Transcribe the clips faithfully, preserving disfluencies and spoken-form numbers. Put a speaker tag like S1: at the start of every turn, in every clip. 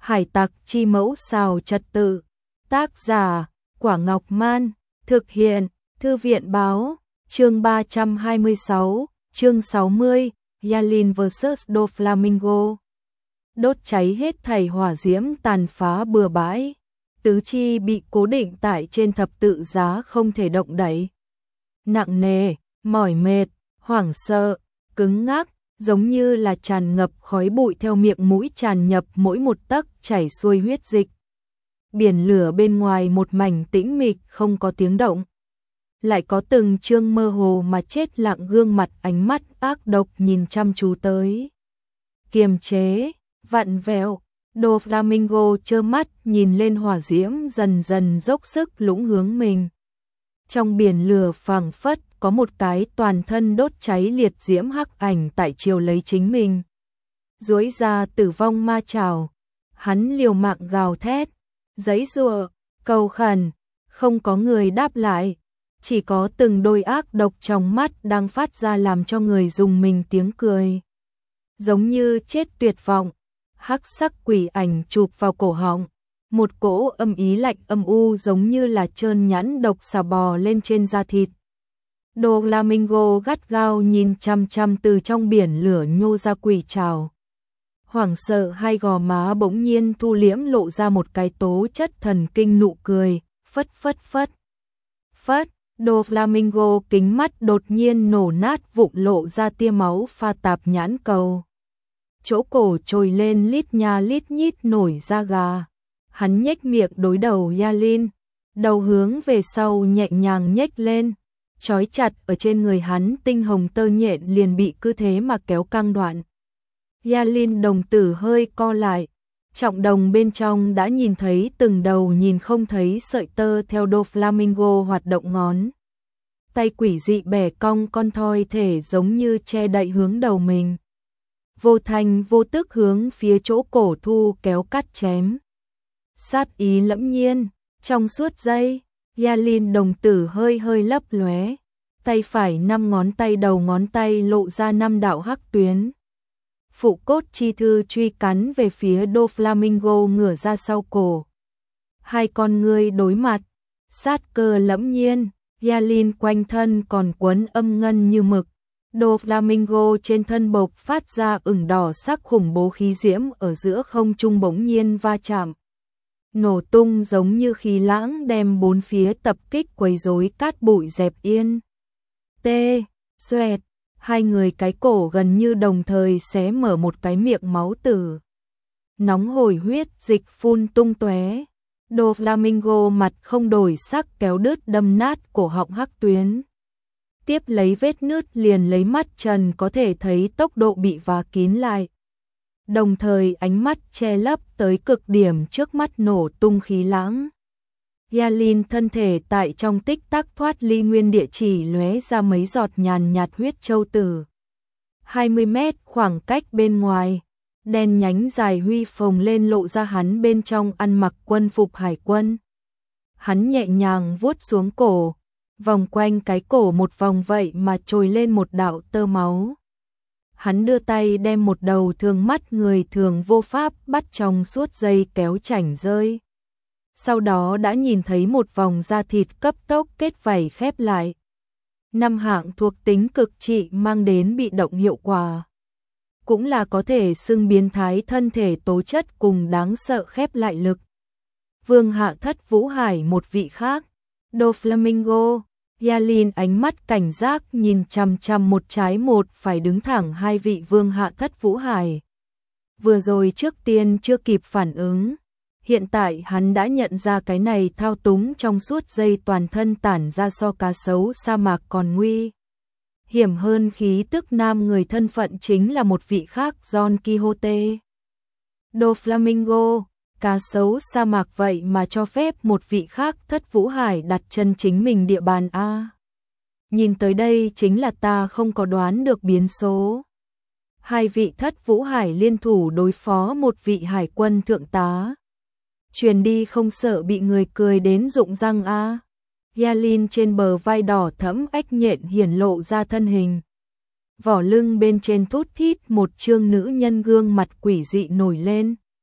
S1: Hải tặc chi mẫu xào trật tự. Tác giả, Quả Ngọc Man. Thực hiện, Thư viện Báo. Chương ba trăm hai mươi sáu, chương sáu mươi, Yalin versus Doflamingo. Đốt cháy hết thảy hỏa diễm tàn phá bừa bãi. Tứ chi bị cố định tại trên thập tự giá không thể động đậy. Nặng nề, mỏi mệt, hoảng sợ, cứng ngắc, giống như là tràn ngập khói bụi theo miệng mũi tràn nhập mỗi một tấc chảy xuôi huyết dịch. Biển lửa bên ngoài một mảnh tĩnh mịch không có tiếng động. Lại có từng chương mơ hồ mà chết lặng gương mặt ánh mắt ác độc nhìn chăm chú tới. Kiềm chế, vặn vẹo, Doflamingo trơ mắt nhìn lên hỏa diễm dần dần dốc sức lũng hướng mình. Trong biển lửa phảng phất có một cái toàn thân đốt cháy liệt diễm hắc ảnh tại chiều lấy chính mình. Duỗi ra tử vong ma chảo, hắn liều mạng gào thét, giãy giụa, cầu khẩn, không có người đáp lại, chỉ có từng đôi ác độc trong mắt đang phát ra làm cho người dùng mình tiếng cười. Giống như chết tuyệt vọng, hắc sắc quỷ ảnh chụp vào cổ họng, một cỗ âm ý lạnh âm u giống như là trơn nhẵn độc xà bò lên trên da thịt. Doflamingo gắt gao nhìn chăm chăm từ trong biển lửa nhô ra quỷ trảo. Hoảng sợ hai gò má bỗng nhiên thu liễm lộ ra một cái tố chất thần kinh nụ cười, phất phất phất. Phất, Doflamingo kính mắt đột nhiên nổ nát vụn lộ ra tia máu pha tạp nhãn cầu. Chỗ cổ trồi lên lít nha lít nhít nổi da gà. Hắn nhếch miệng đối đầu Yalin, đầu hướng về sau nhẹ nhàng nhếch lên, trói chặt ở trên người hắn tinh hồng tơ nhện liền bị cứ thế mà kéo căng đoạn. Yalin đồng tử hơi co lại, trọng đồng bên trong đã nhìn thấy từng đầu nhìn không thấy sợi tơ theo Doflamingo hoạt động ngón. Tay quỷ dị bẻ cong con thoi thể giống như che đậy hướng đầu mình. Vô thành vô tức hướng phía chỗ cổ thu kéo cắt chém. Sát ý lẫm nhiên, trong suốt giây, Yalin đồng tử hơi hơi lấp lóe, tay phải năm ngón tay đầu ngón tay lộ ra năm đạo hắc tuyến. Phụ cốt chi thư truy cắn về phía Doflamingo ngửa ra sau cổ. Hai con ngươi đối mặt, sát cơ lẫm nhiên, Yalin quanh thân còn quấn âm ngân như mực. Doflamingo trên thân bộc phát ra ửng đỏ sắc khủng bố khí diễm ở giữa không trung bỗng nhiên va chạm. Nổ tung giống như khí lãng đem bốn phía tập kích quấy rối cát bụi dẹp yên. Tê, xoẹt, hai người cái cổ gần như đồng thời xé mở một cái miệng máu tử. Nóng hổi huyết dịch phun tung tóe. Doflamingo mặt không đổi sắc kéo đứt đâm nát cổ họng hắc tuyến. Tiếp lấy vết nứt liền lấy mắt trần có thể thấy tốc độ bị vá kín lại. Đồng thời ánh mắt che lấp tới cực điểm trước mắt nổ tung khí lãng. Yalin thân thể tại trong tích tắc thoát ly nguyên địa chỉ lóe ra mấy giọt nhàn nhạt huyết châu tử. hai mươi mét khoảng cách bên ngoài, đen nhánh dài huy phồng lên lộ ra hắn bên trong ăn mặc quân phục hải quân. Hắn nhẹ nhàng vuốt xuống cổ, vòng quanh cái cổ một vòng vậy mà trồi lên một đạo tơ máu. Hắn đưa tay đem một đầu thường mắt người thường vô pháp bắt trong suốt dây kéo chảnh rơi. Sau đó đã nhìn thấy một vòng da thịt cấp tốc kết vảy khép lại. Năm hạng thuộc tính cực trị mang đến bị động hiệu quả. Cũng là có thể xưng biến thái thân thể tố chất cùng đáng sợ khép lại lực. Vương hạ thất vũ hải một vị khác. Doflamingo. Yalin ánh mắt cảnh giác nhìn chằm chằm một trái một phải đứng thẳng hai vị vương hạ thất vũ hải. Vừa rồi trước tiên chưa kịp phản ứng. Hiện tại hắn đã nhận ra cái này thao túng trong suốt dây toàn thân tản ra so cá sấu sa mạc còn nguy. Hiểm hơn khí tức nam người thân phận chính là một vị khác Don Quixote. Doflamingo, cá sấu sa mạc vậy mà cho phép một vị khác thất vũ hải đặt chân chính mình địa bàn A. Nhìn tới đây chính là ta không có đoán được biến số. Hai vị thất vũ hải liên thủ đối phó một vị hải quân thượng tá. Truyền đi không sợ bị người cười đến rụng răng A. Yalin trên bờ vai đỏ thẫm ếch nhện hiển lộ ra thân hình. Vỏ lưng bên trên thút thít một chương nữ nhân gương mặt quỷ dị nổi lên.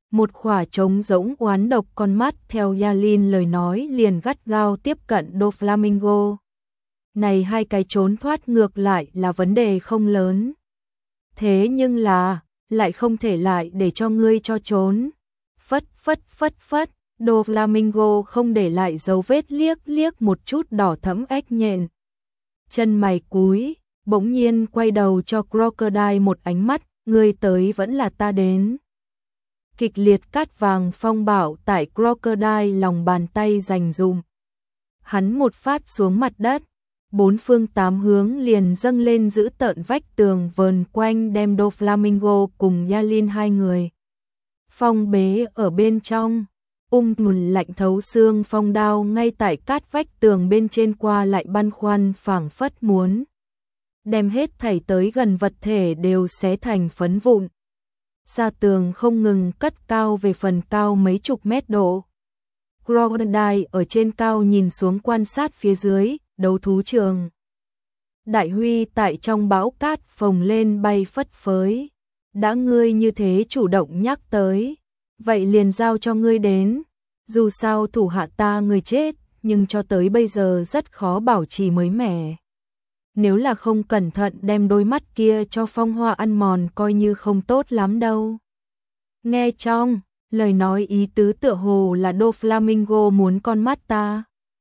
S1: Một khỏa trống rỗng oán độc con mắt theo Yalin lời nói liền gắt gao tiếp cận Doflamingo. Này hai cái trốn thoát ngược lại là vấn đề không lớn. Thế nhưng là, lại không thể lại để cho ngươi cho trốn. Phất phất phất phất, Doflamingo không để lại dấu vết liếc liếc một chút đỏ thẫm ếch nhện. Chân mày cúi, bỗng nhiên quay đầu cho Crocodile một ánh mắt, ngươi tới vẫn là ta đến. Kịch liệt cát vàng phong bạo tại Crocodile lòng bàn tay giành dùm. Hắn một phát xuống mặt đất, bốn phương tám hướng liền dâng lên giữ tợn vách tường vờn quanh đem Doflamingo cùng Yalin hai người. Phong bế ở bên trong, ung mùn lạnh thấu xương phong đao ngay tại cát vách tường bên trên qua lại băn khoăn phảng phất muốn. Đem hết thảy tới gần vật thể đều xé thành phấn vụn. Ra tường không ngừng cất cao về phần cao mấy chục mét độ. Crocodile ở trên cao nhìn xuống quan sát phía dưới, đấu thú trường. Đại huy tại trong bão cát phồng lên bay phất phới. Đã ngươi như thế chủ động nhắc tới, vậy liền giao cho ngươi đến. Dù sao thủ hạ ta người chết, nhưng cho tới bây giờ rất khó bảo trì mới mẻ. Nếu là không cẩn thận đem đôi mắt kia cho phong hoa ăn mòn coi như không tốt lắm đâu. Nghe trong, lời nói ý tứ tựa hồ là Doflamingo muốn con mắt ta.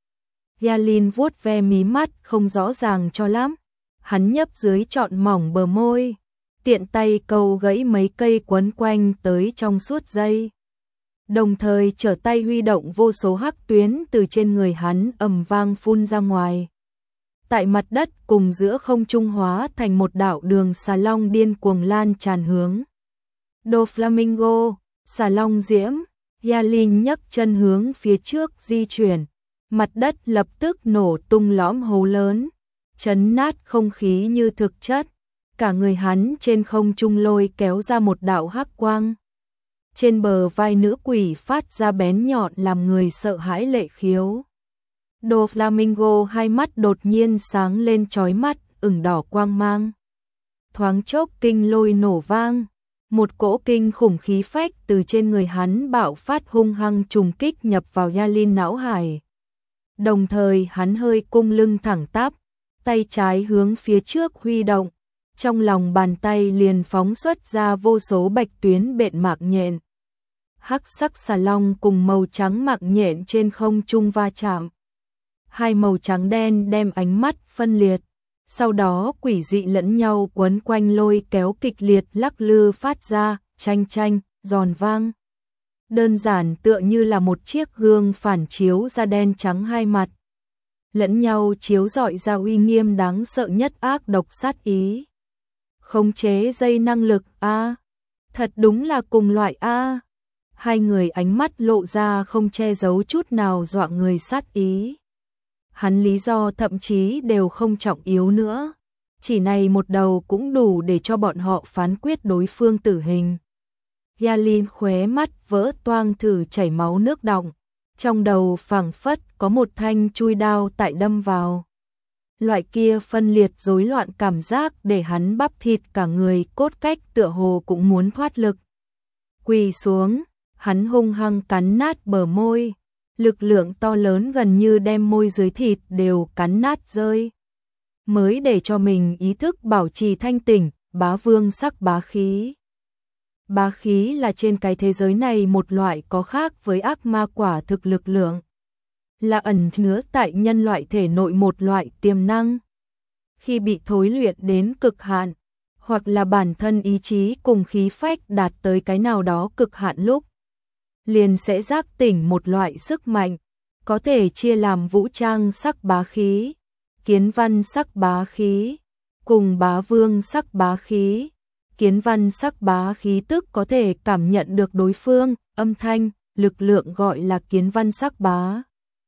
S1: Yalin vuốt ve mí mắt không rõ ràng cho lắm. Hắn nhấp dưới trọn mỏng bờ môi. Tiện tay câu gãy mấy cây quấn quanh tới trong suốt dây. Đồng thời trở tay huy động vô số hắc tuyến từ trên người hắn ầm vang phun ra ngoài. Tại mặt đất cùng giữa không trung hóa thành một đạo đường xà long điên cuồng lan tràn hướng. Doflamingo, xà long diễm, Yalin nhấc chân hướng phía trước di chuyển. Mặt đất lập tức nổ tung lõm hố lớn, chấn nát không khí như thực chất. Cả người hắn trên không trung lôi kéo ra một đạo hắc quang. Trên bờ vai nữ quỷ phát ra bén nhọn làm người sợ hãi lệ khiếu. Doflamingo hai mắt đột nhiên sáng lên chói mắt, ửng đỏ quang mang. Thoáng chốc kinh lôi nổ vang, một cỗ kinh khủng khí phách từ trên người hắn bạo phát hung hăng trùng kích nhập vào Yalin não hải. Đồng thời hắn hơi cung lưng thẳng tắp, tay trái hướng phía trước huy động, trong lòng bàn tay liền phóng xuất ra vô số bạch tuyến bện mạc nhện. Hắc sắc xà long cùng màu trắng mạc nhện trên không trung va chạm. Hai màu trắng đen đem ánh mắt phân liệt, sau đó quỷ dị lẫn nhau quấn quanh lôi kéo kịch liệt lắc lư phát ra, chanh chanh, giòn vang. Đơn giản tựa như là một chiếc gương phản chiếu ra đen trắng hai mặt. Lẫn nhau chiếu rọi ra uy nghiêm đáng sợ nhất ác độc sát ý. Khống chế dây năng lực a, thật đúng là cùng loại a. Hai người ánh mắt lộ ra không che giấu chút nào dọa người sát ý. Hắn lý do thậm chí đều không trọng yếu nữa, chỉ này một đầu cũng đủ để cho bọn họ phán quyết đối phương tử hình. Yalin khóe mắt vỡ toang thử chảy máu nước đọng, trong đầu phảng phất có một thanh chui đao tại đâm vào. Loại kia phân liệt rối loạn cảm giác để hắn bắp thịt cả người cốt cách tựa hồ cũng muốn thoát lực. Quỳ xuống, hắn hung hăng cắn nát bờ môi, lực lượng to lớn gần như đem môi dưới thịt đều cắn nát rơi. Mới để cho mình ý thức bảo trì thanh tỉnh, bá vương sắc bá khí. Bá khí là trên cái thế giới này một loại có khác với ác ma quả thực lực lượng. Là ẩn chứa tại nhân loại thể nội một loại tiềm năng. Khi bị thối luyện đến cực hạn, hoặc là bản thân ý chí cùng khí phách đạt tới cái nào đó cực hạn lúc, liền sẽ giác tỉnh một loại sức mạnh, có thể chia làm vũ trang sắc bá khí, kiến văn sắc bá khí, cùng bá vương sắc bá khí. Kiến văn sắc bá khí tức có thể cảm nhận được đối phương, âm thanh, lực lượng gọi là kiến văn sắc bá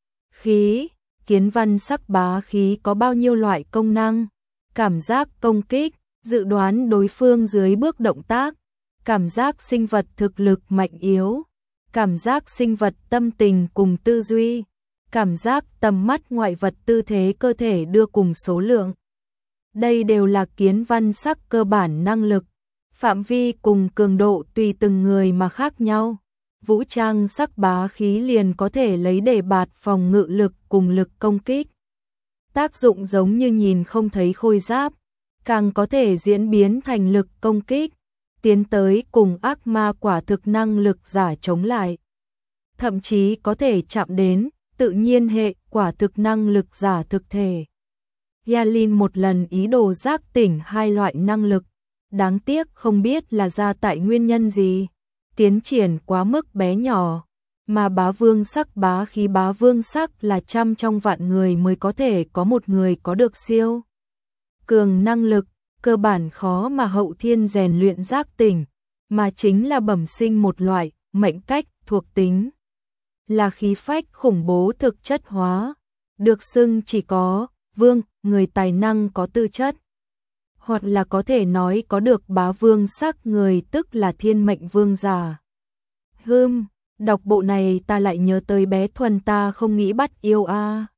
S1: khí. Kiến văn sắc bá khí có bao nhiêu loại công năng? Cảm giác công kích, dự đoán đối phương dưới bước động tác, cảm giác sinh vật thực lực mạnh yếu, cảm giác sinh vật tâm tình cùng tư duy, cảm giác tầm mắt ngoại vật tư thế cơ thể đưa cùng số lượng. Đây đều là kiến văn sắc cơ bản năng lực, phạm vi cùng cường độ tùy từng người mà khác nhau. vũ trang sắc bá khí liền có thể lấy để bạt phòng ngự lực cùng lực công kích. Tác dụng giống như nhìn không thấy khôi giáp, càng có thể diễn biến thành lực công kích, tiến tới cùng ác ma quả thực năng lực giả chống lại. Thậm chí có thể chạm đến tự nhiên hệ quả thực năng lực giả thực thể. Yalin một lần ý đồ giác tỉnh hai loại năng lực, đáng tiếc không biết là ra tại nguyên nhân gì, tiến triển quá mức bé nhỏ, mà bá vương sắc bá khí bá vương sắc là trăm trong vạn người mới có thể có một người có được siêu cường năng lực, cơ bản khó mà hậu thiên rèn luyện giác tỉnh, mà chính là bẩm sinh một loại mệnh cách thuộc tính, là khí phách khủng bố thực chất hóa, được xưng chỉ có vương người tài năng có tư chất, hoặc là có thể nói có được bá vương sắc người tức là thiên mệnh vương giả. Hừm, đọc bộ này ta lại nhớ tới bé Thuần ta không nghĩ bắt yêu a. À.